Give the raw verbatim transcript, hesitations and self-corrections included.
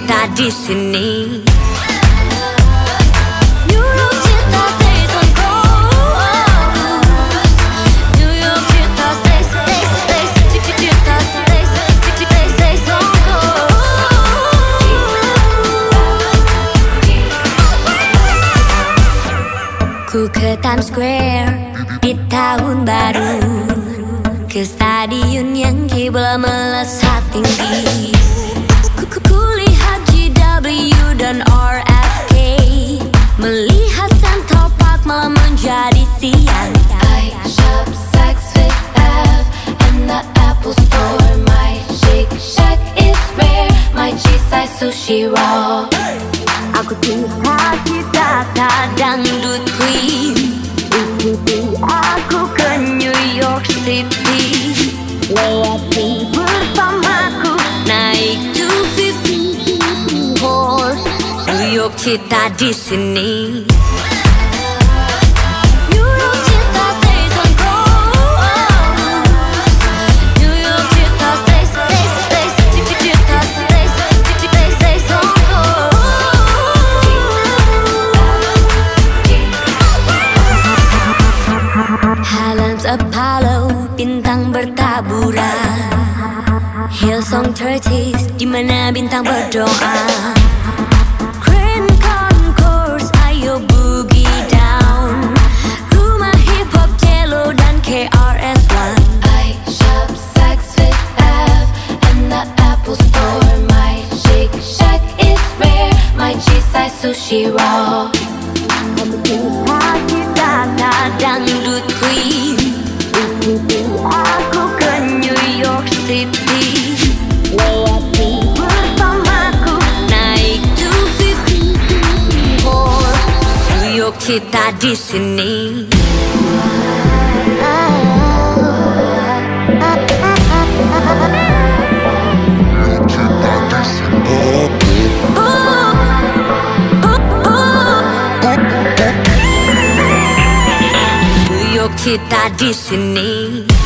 kita di sini. Ku ke Times Square di tahun baru, ke stadion yang kiblat melesat tinggi. Ku, ku, ku lihat G W dan R F K, melihat Central Park malah menjadi siang. I shop Saks Fifth Ave and the Apple Store. My Shake Shack is rare, my G-size sushi raw. Aku cita-cita dangdut queen, ikuti aku ke New York City. Lewati bersamaku, naik two fifty horse. New York kita di sini. Highlands Apollo, bintang bertaburan. Hillsong Churches, di mana bintang berdoa. Grand Concourse, ayo boogie down. Rumah hip hop Jello dan K R S One. I shop Saks Fifth Ave and the Apple Store. My Shake Shack is rare, my G-size sushi raw. Kita dangdut queen, ikuti aku ke New York City. Lewati bersamaku, naik two fifty horse. New York kita di sini. Kita di sini.